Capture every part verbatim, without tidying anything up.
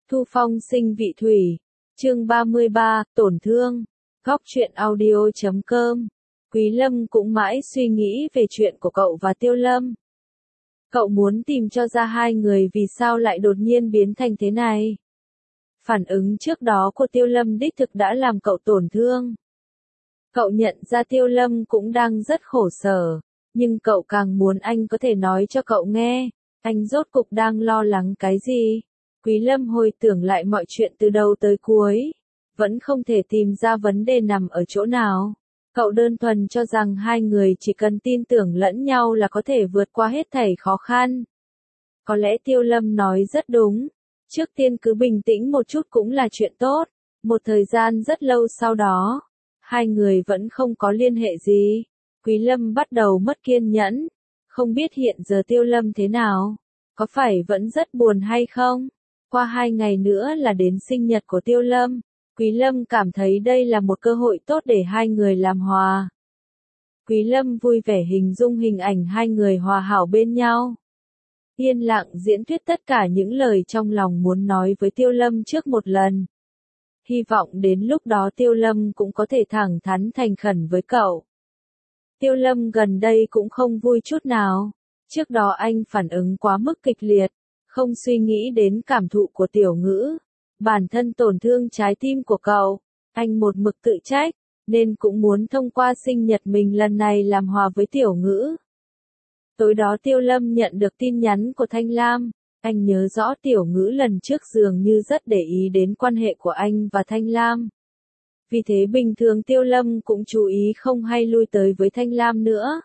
Thu Phong sinh vị thủy. Chương ba mươi ba, tổn thương. Góc truyện audio chấm com. Quý Lâm cũng mãi suy nghĩ về chuyện của cậu và Tiêu Lâm. Cậu muốn tìm cho ra hai người vì sao lại đột nhiên biến thành thế này. Phản ứng trước đó của Tiêu Lâm đích thực đã làm cậu tổn thương. Cậu nhận ra Tiêu Lâm cũng đang rất khổ sở, nhưng cậu càng muốn anh có thể nói cho cậu nghe, anh rốt cục đang lo lắng cái gì. Quý Lâm hồi tưởng lại mọi chuyện từ đầu tới cuối, vẫn không thể tìm ra vấn đề nằm ở chỗ nào. Cậu đơn thuần cho rằng hai người chỉ cần tin tưởng lẫn nhau là có thể vượt qua hết thảy khó khăn. Có lẽ Tiêu Lâm nói rất đúng, trước tiên cứ bình tĩnh một chút cũng là chuyện tốt. Một thời gian rất lâu sau đó, hai người vẫn không có liên hệ gì. Quý Lâm bắt đầu mất kiên nhẫn, không biết hiện giờ Tiêu Lâm thế nào, có phải vẫn rất buồn hay không? Qua hai ngày nữa là đến sinh nhật của Tiêu Lâm, Quý Lâm cảm thấy đây là một cơ hội tốt để hai người làm hòa. Quý Lâm vui vẻ hình dung hình ảnh hai người hòa hảo bên nhau. Yên lặng diễn thuyết tất cả những lời trong lòng muốn nói với Tiêu Lâm trước một lần. Hy vọng đến lúc đó Tiêu Lâm cũng có thể thẳng thắn thành khẩn với cậu. Tiêu Lâm gần đây cũng không vui chút nào. Trước đó anh phản ứng quá mức kịch liệt, không suy nghĩ đến cảm thụ của Tiểu Ngữ. Bản thân tổn thương trái tim của cậu, anh một mực tự trách, nên cũng muốn thông qua sinh nhật mình lần này làm hòa với Tiểu Ngữ. Tối đó Tiêu Lâm nhận được tin nhắn của Thanh Lam, anh nhớ rõ Tiểu Ngữ lần trước dường như rất để ý đến quan hệ của anh và Thanh Lam. Vì thế bình thường Tiêu Lâm cũng chú ý không hay lui tới với Thanh Lam nữa.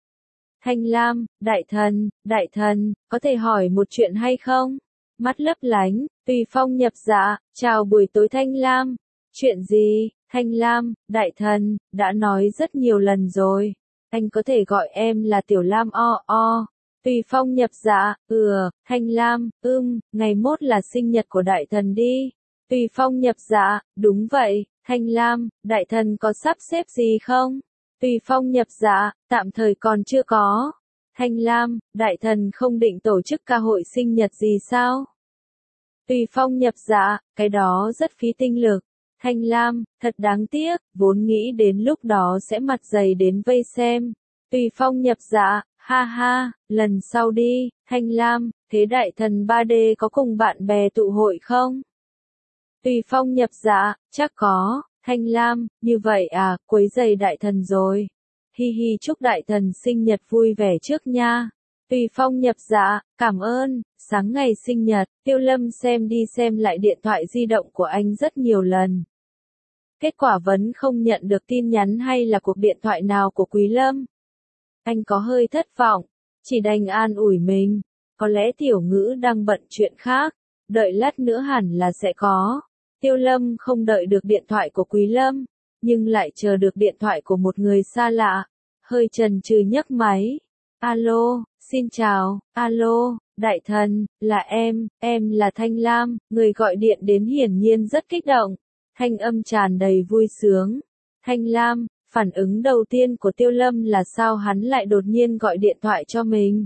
Thanh Lam, đại thần, đại thần, có thể hỏi một chuyện hay không? Mắt lấp lánh, tùy phong nhập dạ, chào buổi tối Thanh Lam. Chuyện gì? Thanh Lam, đại thần, đã nói rất nhiều lần rồi. Anh có thể gọi em là Tiểu Lam o o. Tùy phong nhập dạ, ừ, Thanh Lam, ưm, ngày mốt là sinh nhật của đại thần đi. Tùy phong nhập dạ, đúng vậy, Thanh Lam, đại thần có sắp xếp gì không? Tùy phong nhập dạ, tạm thời còn chưa có. Thanh Lam, đại thần không định tổ chức ca hội sinh nhật gì sao? Tùy phong nhập dạ, cái đó rất phí tinh lực. Thanh Lam, thật đáng tiếc, vốn nghĩ đến lúc đó sẽ mặt dày đến vây xem. Tùy phong nhập dạ, ha ha, lần sau đi. Thanh Lam, thế đại thần ba D có cùng bạn bè tụ hội không? Tùy phong nhập dạ, chắc có. Thanh Lam, như vậy à, quấy rầy đại thần rồi. Hi hi, chúc đại thần sinh nhật vui vẻ trước nha. Tùy phong nhập dạ, cảm ơn. Sáng ngày sinh nhật, Tiêu Lâm xem đi xem lại điện thoại di động của anh rất nhiều lần. Kết quả vẫn không nhận được tin nhắn hay là cuộc điện thoại nào của Quý Lâm. Anh có hơi thất vọng, chỉ đành an ủi mình. Có lẽ Tiểu Ngữ đang bận chuyện khác, đợi lát nữa hẳn là sẽ có. Tiêu Lâm không đợi được điện thoại của Quý Lâm, nhưng lại chờ được điện thoại của một người xa lạ. Hơi chần chừ nhấc máy. Alo, xin chào, alo, đại thần, là em, em là Thanh Lam, người gọi điện đến hiển nhiên rất kích động. Thanh âm tràn đầy vui sướng. Thanh Lam, phản ứng đầu tiên của Tiêu Lâm là sao hắn lại đột nhiên gọi điện thoại cho mình.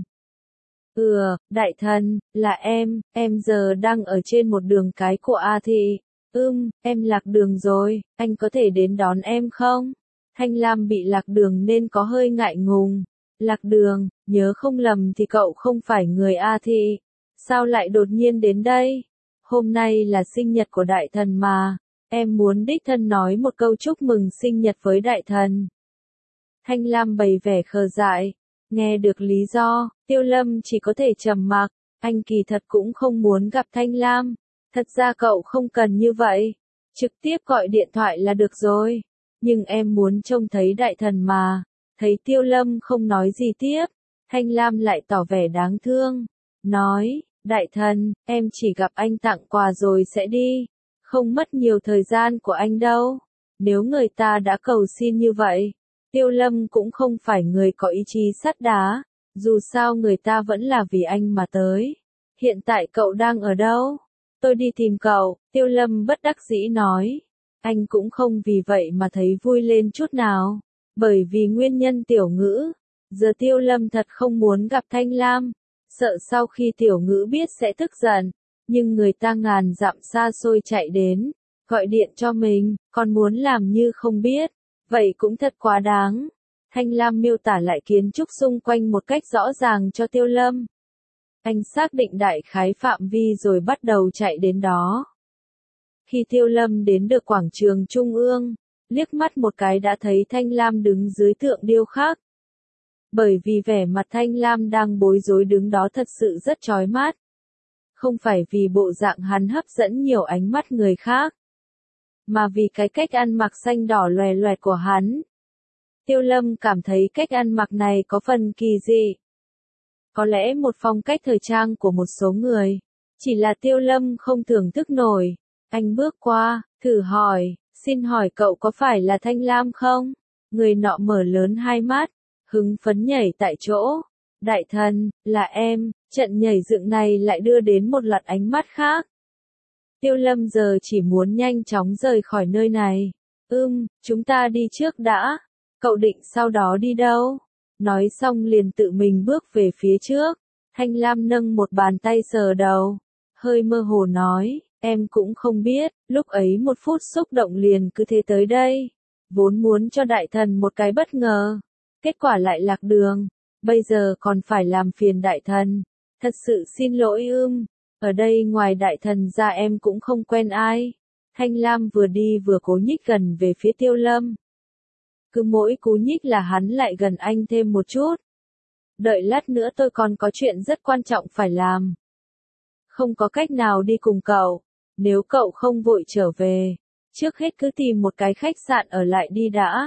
Ừ, đại thần, là em, em giờ đang ở trên một đường cái của A Thị. Ưm, em lạc đường rồi, anh có thể đến đón em không? Thanh Lam bị lạc đường nên có hơi ngại ngùng. Lạc đường, nhớ không lầm thì cậu không phải người A Thị. Sao lại đột nhiên đến đây? Hôm nay là sinh nhật của đại thần mà. Em muốn đích thân nói một câu chúc mừng sinh nhật với đại thần. Thanh Lam bày vẻ khờ dại. Nghe được lý do, Tiêu Lâm chỉ có thể trầm mặc. Anh kỳ thật cũng không muốn gặp Thanh Lam. Thật ra cậu không cần như vậy. Trực tiếp gọi điện thoại là được rồi. Nhưng em muốn trông thấy đại thần mà. Thấy Tiêu Lâm không nói gì tiếp. Thanh Lam lại tỏ vẻ đáng thương. Nói, đại thần, em chỉ gặp anh tặng quà rồi sẽ đi. Không mất nhiều thời gian của anh đâu. Nếu người ta đã cầu xin như vậy, Tiêu Lâm cũng không phải người có ý chí sắt đá. Dù sao người ta vẫn là vì anh mà tới. Hiện tại cậu đang ở đâu? Tôi đi tìm cậu, Tiêu Lâm bất đắc dĩ nói. Anh cũng không vì vậy mà thấy vui lên chút nào. Bởi vì nguyên nhân Tiểu Ngữ. Giờ Tiêu Lâm thật không muốn gặp Thanh Lam. Sợ sau khi Tiểu Ngữ biết sẽ tức giận. nhưng người ta ngàn dặm xa xôi chạy đến, gọi điện cho mình, còn muốn làm như không biết, vậy cũng thật quá đáng. Thanh Lam miêu tả lại kiến trúc xung quanh một cách rõ ràng cho Tiêu Lâm. Anh xác định đại khái phạm vi rồi bắt đầu chạy đến đó. Khi Tiêu Lâm đến được quảng trường Trung ương, liếc mắt một cái đã thấy Thanh Lam đứng dưới tượng điêu khắc. Bởi vì vẻ mặt Thanh Lam đang bối rối đứng đó thật sự rất chói mắt. Không phải vì bộ dạng hắn hấp dẫn nhiều ánh mắt người khác, mà vì cái cách ăn mặc xanh đỏ loè loẹt của hắn. Tiêu Lâm cảm thấy cách ăn mặc này có phần kỳ dị. Có lẽ một phong cách thời trang của một số người, chỉ là Tiêu Lâm không thưởng thức nổi. Anh bước qua, thử hỏi, xin hỏi cậu có phải là Thanh Lam không? Người nọ mở lớn hai mắt, hứng phấn nhảy tại chỗ. Đại thần, là em, trận nhảy dựng này lại đưa đến một loạt ánh mắt khác. Tiêu Lâm giờ chỉ muốn nhanh chóng rời khỏi nơi này. Ừm, chúng ta đi trước đã. Cậu định sau đó đi đâu? Nói xong liền tự mình bước về phía trước. Thanh Lam nâng một bàn tay sờ đầu. Hơi mơ hồ nói, em cũng không biết, lúc ấy một phút xúc động liền cứ thế tới đây. Vốn muốn cho đại thần một cái bất ngờ. Kết quả lại lạc đường. Bây giờ còn phải làm phiền đại thần. Thật sự xin lỗi ưm. Ở đây ngoài đại thần ra em cũng không quen ai. Thanh Lam vừa đi vừa cố nhích gần về phía Tiêu Lâm. Cứ mỗi cú nhích là hắn lại gần anh thêm một chút. Đợi lát nữa tôi còn có chuyện rất quan trọng phải làm. Không có cách nào đi cùng cậu. Nếu cậu không vội trở về, trước hết cứ tìm một cái khách sạn ở lại đi đã.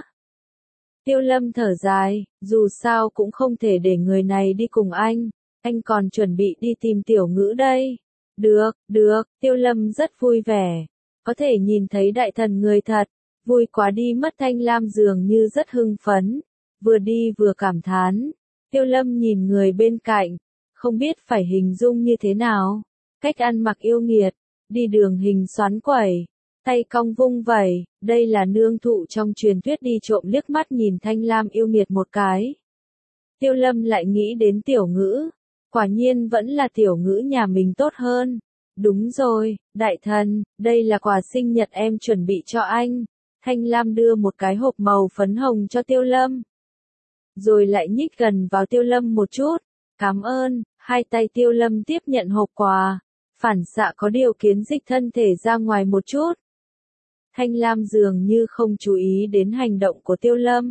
Tiêu Lâm thở dài, dù sao cũng không thể để người này đi cùng anh. Anh còn chuẩn bị đi tìm Tiểu Ngữ đây. Được, được, Tiêu Lâm rất vui vẻ. Có thể nhìn thấy đại thần người thật. Vui quá đi mất. Thanh Lam dường như rất hưng phấn. Vừa đi vừa cảm thán. Tiêu Lâm nhìn người bên cạnh. Không biết phải hình dung như thế nào. Cách ăn mặc yêu nghiệt. Đi đường hình xoắn quẩy. Tay cong vung vẩy. Đây là nương thụ trong truyền thuyết đi trộm liếc mắt nhìn Thanh Lam yêu nghiệt một cái. Tiêu Lâm lại nghĩ đến Tiểu Ngữ. Quả nhiên vẫn là Tiểu Ngữ nhà mình tốt hơn. Đúng rồi, đại thần, đây là quà sinh nhật em chuẩn bị cho anh. Thanh Lam đưa một cái hộp màu phấn hồng cho Tiêu Lâm. Rồi lại nhích gần vào Tiêu Lâm một chút. Cảm ơn, hai tay Tiêu Lâm tiếp nhận hộp quà. Phản xạ có điều kiến dịch thân thể ra ngoài một chút. Thanh Lam dường như không chú ý đến hành động của Tiêu Lâm.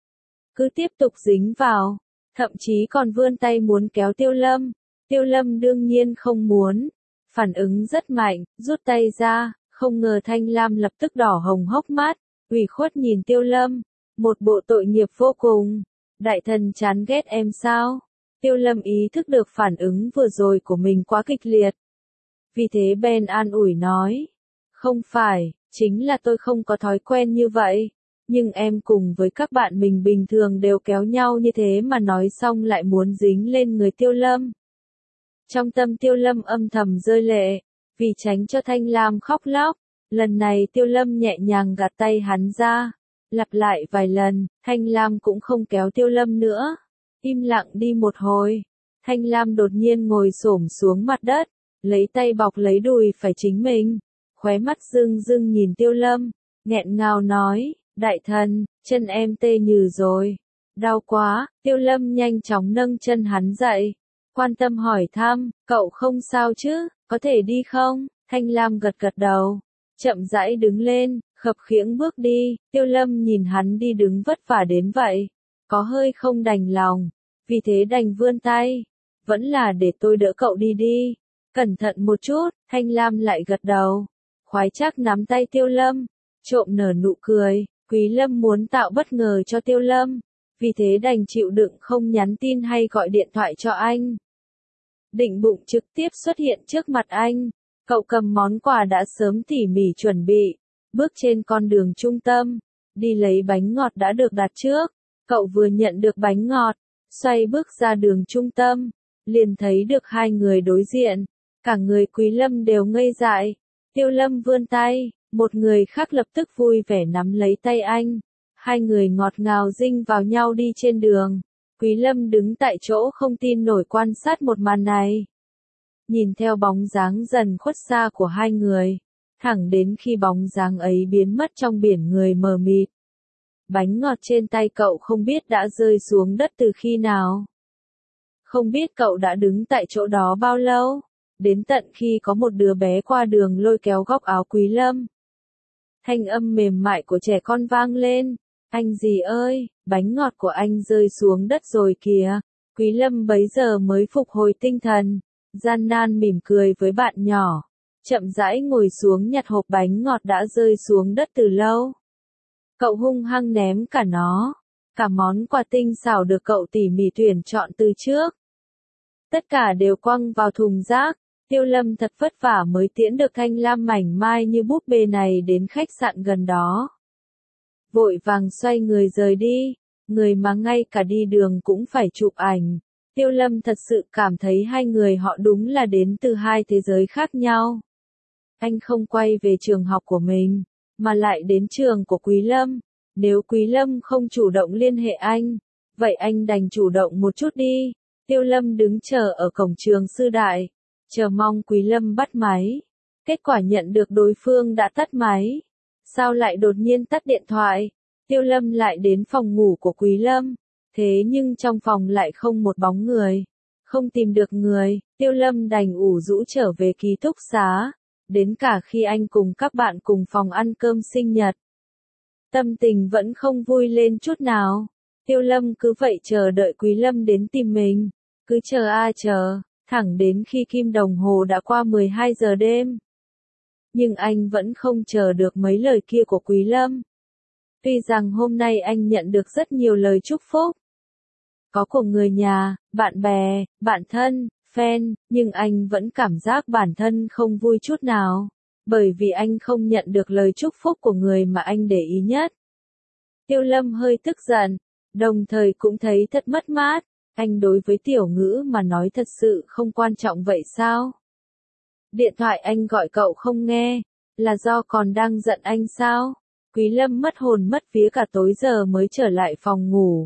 Cứ tiếp tục dính vào. Thậm chí còn vươn tay muốn kéo Tiêu Lâm. Tiêu Lâm đương nhiên không muốn. Phản ứng rất mạnh, rút tay ra, không ngờ Thanh Lam lập tức đỏ hồng hốc mắt, ủy khuất nhìn Tiêu Lâm. Một bộ tội nghiệp vô cùng. Đại thần chán ghét em sao? Tiêu Lâm ý thức được phản ứng vừa rồi của mình quá kịch liệt. Vì thế Ben an ủi nói. Không phải, chính là tôi không có thói quen như vậy. Nhưng em cùng với các bạn mình bình thường đều kéo nhau như thế mà nói xong lại muốn dính lên người Tiêu Lâm. Trong tâm Tiêu Lâm âm thầm rơi lệ, vì tránh cho Thanh Lam khóc lóc. Lần này Tiêu Lâm nhẹ nhàng gạt tay hắn ra. Lặp lại vài lần, Thanh Lam cũng không kéo Tiêu Lâm nữa. Im lặng đi một hồi. Thanh Lam đột nhiên ngồi xổm xuống mặt đất, lấy tay bọc lấy đùi phải chính mình. Khóe mắt rưng rưng nhìn Tiêu Lâm, nghẹn ngào nói, đại thần, chân em tê nhừ rồi. Đau quá, Tiêu Lâm nhanh chóng nâng chân hắn dậy. Quan tâm hỏi thăm, cậu không sao chứ, có thể đi không? Thanh Lam gật gật đầu, chậm rãi đứng lên, khập khiễng bước đi. Tiêu Lâm nhìn hắn đi đứng vất vả đến vậy, có hơi không đành lòng, vì thế đành vươn tay. Vẫn là để tôi đỡ cậu đi đi. Cẩn thận một chút. Thanh Lam lại gật đầu, khoái trác nắm tay Tiêu Lâm, trộm nở nụ cười. Quý Lâm muốn tạo bất ngờ cho Tiêu Lâm, vì thế đành chịu đựng không nhắn tin hay gọi điện thoại cho anh. Định bụng trực tiếp xuất hiện trước mặt anh. Cậu cầm món quà đã sớm tỉ mỉ chuẩn bị, bước trên con đường trung tâm, đi lấy bánh ngọt đã được đặt trước. Cậu vừa nhận được bánh ngọt, xoay bước ra đường trung tâm, liền thấy được hai người đối diện. Cả người Quý Lâm đều ngây dại. Tiêu Lâm vươn tay, một người khác lập tức vui vẻ nắm lấy tay anh. Hai người ngọt ngào dinh vào nhau đi trên đường. Quý Lâm đứng tại chỗ không tin nổi quan sát một màn này. nhìn theo bóng dáng dần khuất xa của hai người, thẳng đến khi bóng dáng ấy biến mất trong biển người mờ mịt. Bánh ngọt trên tay cậu không biết đã rơi xuống đất từ khi nào. Không biết cậu đã đứng tại chỗ đó bao lâu, đến tận khi có một đứa bé qua đường lôi kéo góc áo Quý Lâm. Thanh âm mềm mại của trẻ con vang lên, anh gì ơi, bánh ngọt của anh rơi xuống đất rồi kìa. Quý Lâm bấy giờ mới phục hồi tinh thần, gian nan mỉm cười với bạn nhỏ, chậm rãi ngồi xuống nhặt hộp bánh ngọt đã rơi xuống đất từ lâu. Cậu hung hăng ném cả nó, cả món quà tinh xảo được cậu tỉ mỉ tuyển chọn từ trước. Tất cả đều quăng vào thùng rác. Tiêu Lâm thật vất vả mới tiễn được thanh lam mảnh mai như búp bê này đến khách sạn gần đó. Vội vàng xoay người rời đi, người mà ngay cả đi đường cũng phải chụp ảnh. Tiêu Lâm thật sự cảm thấy hai người họ đúng là đến từ hai thế giới khác nhau. Anh không quay về trường học của mình, mà lại đến trường của Quý Lâm. Nếu Quý Lâm không chủ động liên hệ anh, vậy anh đành chủ động một chút đi. Tiêu Lâm đứng chờ ở cổng trường sư đại, chờ mong Quý Lâm bắt máy. Kết quả nhận được đối phương đã tắt máy. Sao lại đột nhiên tắt điện thoại? Tiêu Lâm lại đến phòng ngủ của Quý Lâm, thế nhưng trong phòng lại không một bóng người. Không tìm được người, Tiêu Lâm đành ủ rũ trở về ký túc xá, đến cả khi anh cùng các bạn cùng phòng ăn cơm sinh nhật. Tâm tình vẫn không vui lên chút nào. Tiêu Lâm cứ vậy chờ đợi Quý Lâm đến tìm mình, cứ chờ a chờ, thẳng đến khi kim đồng hồ đã qua mười hai giờ đêm. Nhưng anh vẫn không chờ được mấy lời kia của Quý Lâm. Tuy rằng hôm nay anh nhận được rất nhiều lời chúc phúc, có của người nhà, bạn bè, bạn thân, fan, nhưng anh vẫn cảm giác bản thân không vui chút nào, bởi vì anh không nhận được lời chúc phúc của người mà anh để ý nhất. Tiêu Lâm hơi tức giận, đồng thời cũng thấy thật mất mát. Anh đối với Tiểu Ngữ mà nói thật sự không quan trọng vậy sao? Điện thoại anh gọi cậu không nghe, là do còn đang giận anh sao? Quý Lâm mất hồn mất vía cả tối giờ mới trở lại phòng ngủ.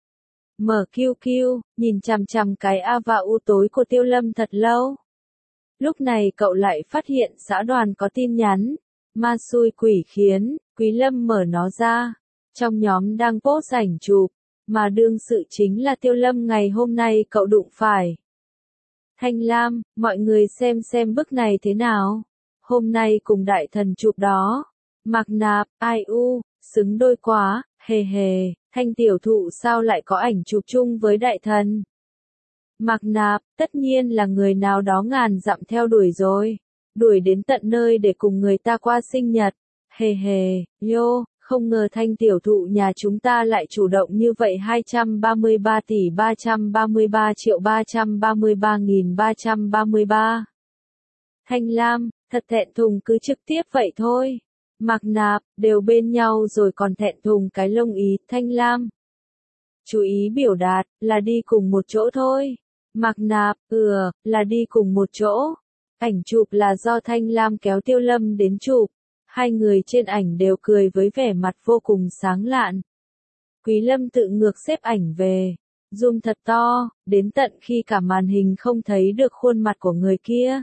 Mở quy quy, nhìn chằm chằm cái A và U tối của Tiêu Lâm thật lâu. Lúc này cậu lại phát hiện xã đoàn có tin nhắn. Ma xui quỷ khiến, Quý Lâm mở nó ra. Trong nhóm đang post ảnh chụp, mà đương sự chính là Tiêu Lâm ngày hôm nay cậu đụng phải. Thanh Lam, mọi người xem xem bức này thế nào. Hôm nay cùng đại thần chụp đó. Mạc Nạp, ai u, xứng đôi quá, hề hề, Thanh tiểu thụ sao lại có ảnh chụp chung với đại thần. Mạc Nạp, tất nhiên là người nào đó ngàn dặm theo đuổi rồi. Đuổi đến tận nơi để cùng người ta qua sinh nhật. Hề hề, yo. Không ngờ Thanh tiểu thụ nhà chúng ta lại chủ động như vậy. Hai trăm ba mươi ba tỷ ba trăm ba mươi ba triệu ba trăm ba mươi ba nghìn ba trăm ba mươi ba. Thanh Lam, thật thẹn thùng cứ trực tiếp vậy thôi. Mạc Nạp, đều bên nhau rồi còn thẹn thùng cái lông ý. Thanh Lam, chú ý biểu đạt, là đi cùng một chỗ thôi. Mạc Nạp, ừ, là đi cùng một chỗ. Ảnh chụp là do Thanh Lam kéo Tiêu Lâm đến chụp. Hai người trên ảnh đều cười với vẻ mặt vô cùng sáng lạn. Quý Lâm tự ngược xếp ảnh về, zoom thật to, đến tận khi cả màn hình không thấy được khuôn mặt của người kia.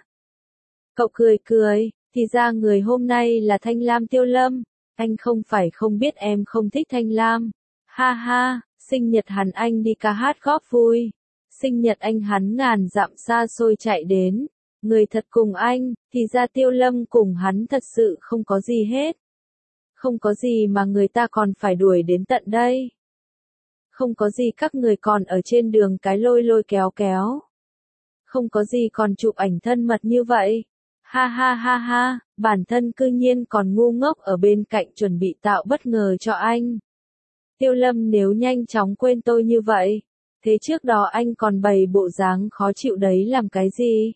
Cậu cười cười, thì ra người hôm nay là Thanh Lam. Tiêu Lâm, anh không phải không biết em không thích Thanh Lam. Ha ha, sinh nhật hắn anh đi ca hát góp vui. Sinh nhật anh hắn ngàn dặm xa xôi chạy đến. Người thật cùng anh, thì ra Tiêu Lâm cùng hắn thật sự không có gì hết. Không có gì mà người ta còn phải đuổi đến tận đây. Không có gì các người còn ở trên đường cái lôi lôi kéo kéo. Không có gì còn chụp ảnh thân mật như vậy. Ha ha ha ha, bản thân cư nhiên còn ngu ngốc ở bên cạnh chuẩn bị tạo bất ngờ cho anh. Tiêu Lâm nếu nhanh chóng quên tôi như vậy, thế trước đó anh còn bày bộ dáng khó chịu đấy làm cái gì?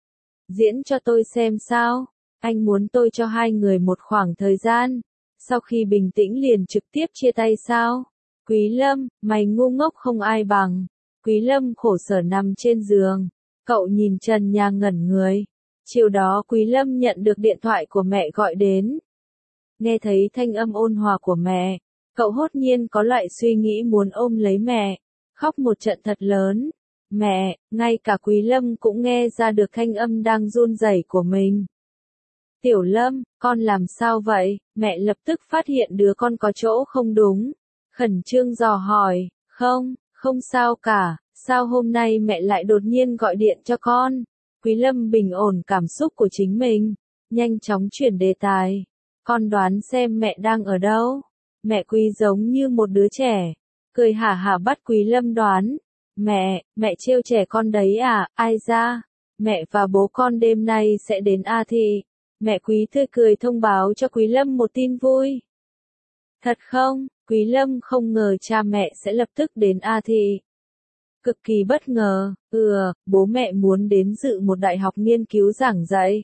Diễn cho tôi xem sao? Anh muốn tôi cho hai người một khoảng thời gian, sau khi bình tĩnh liền trực tiếp chia tay sao? Quý Lâm, mày ngu ngốc không ai bằng. Quý Lâm khổ sở nằm trên giường, cậu nhìn trần nhà ngẩn người. Chiều đó Quý Lâm nhận được điện thoại của mẹ gọi đến. Nghe thấy thanh âm ôn hòa của mẹ, cậu hốt nhiên có loại suy nghĩ muốn ôm lấy mẹ, khóc một trận thật lớn. Mẹ, ngay cả Quý Lâm cũng nghe ra được thanh âm đang run rẩy của mình. Tiểu Lâm, con làm sao vậy? Mẹ lập tức phát hiện đứa con có chỗ không đúng. Khẩn trương dò hỏi, không, không sao cả, sao hôm nay mẹ lại đột nhiên gọi điện cho con? Quý Lâm bình ổn cảm xúc của chính mình, nhanh chóng chuyển đề tài. Con đoán xem mẹ đang ở đâu? Mẹ Quý giống như một đứa trẻ, cười hả hả bắt Quý Lâm đoán. Mẹ, mẹ trêu trẻ con đấy à, ai ra? Mẹ và bố con đêm nay sẽ đến A Thị. Mẹ Quý tươi cười thông báo cho Quý Lâm một tin vui. Thật không? Quý Lâm không ngờ cha mẹ sẽ lập tức đến A Thị. Cực kỳ bất ngờ, ừ, bố mẹ muốn đến dự một đại học nghiên cứu giảng dạy.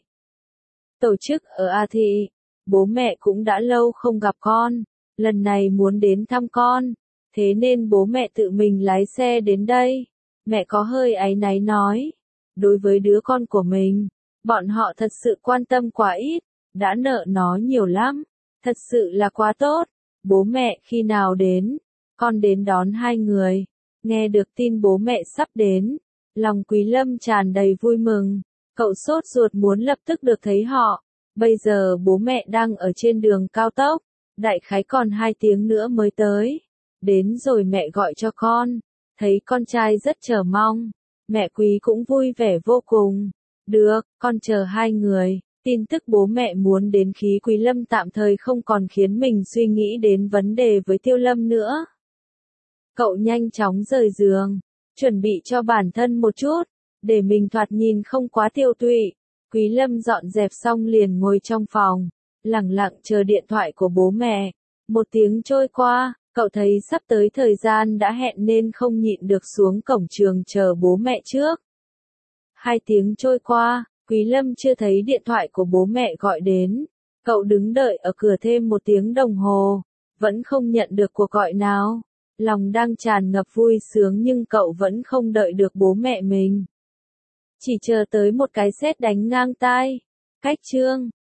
Tổ chức ở A Thị, bố mẹ cũng đã lâu không gặp con, lần này muốn đến thăm con, thế nên bố mẹ tự mình lái xe đến đây. Mẹ có hơi áy náy nói, đối với đứa con của mình, bọn họ thật sự quan tâm quá ít, đã nợ nó nhiều lắm, thật sự là quá tốt. Bố mẹ khi nào đến, con đến đón hai người. Nghe được tin bố mẹ sắp đến, lòng Quý Lâm tràn đầy vui mừng, cậu sốt ruột muốn lập tức được thấy họ. Bây giờ bố mẹ đang ở trên đường cao tốc, đại khái còn hai tiếng nữa mới tới. Đến rồi mẹ gọi cho con, thấy con trai rất chờ mong, mẹ Quý cũng vui vẻ vô cùng. Được, con chờ hai người. Tin tức bố mẹ muốn đến khí Quý Lâm tạm thời không còn khiến mình suy nghĩ đến vấn đề với Tiêu Lâm nữa. Cậu nhanh chóng rời giường, chuẩn bị cho bản thân một chút, để mình thoạt nhìn không quá tiêu tụy. Quý Lâm dọn dẹp xong liền ngồi trong phòng, lẳng lặng chờ điện thoại của bố mẹ. Một tiếng trôi qua, cậu thấy sắp tới thời gian đã hẹn nên không nhịn được xuống cổng trường chờ bố mẹ trước. Hai tiếng trôi qua, Quý Lâm chưa thấy điện thoại của bố mẹ gọi đến. Cậu đứng đợi ở cửa thêm một tiếng đồng hồ, vẫn không nhận được cuộc gọi nào. Lòng đang tràn ngập vui sướng nhưng cậu vẫn không đợi được bố mẹ mình. Chỉ chờ tới một cái sét đánh ngang tai. Cách chương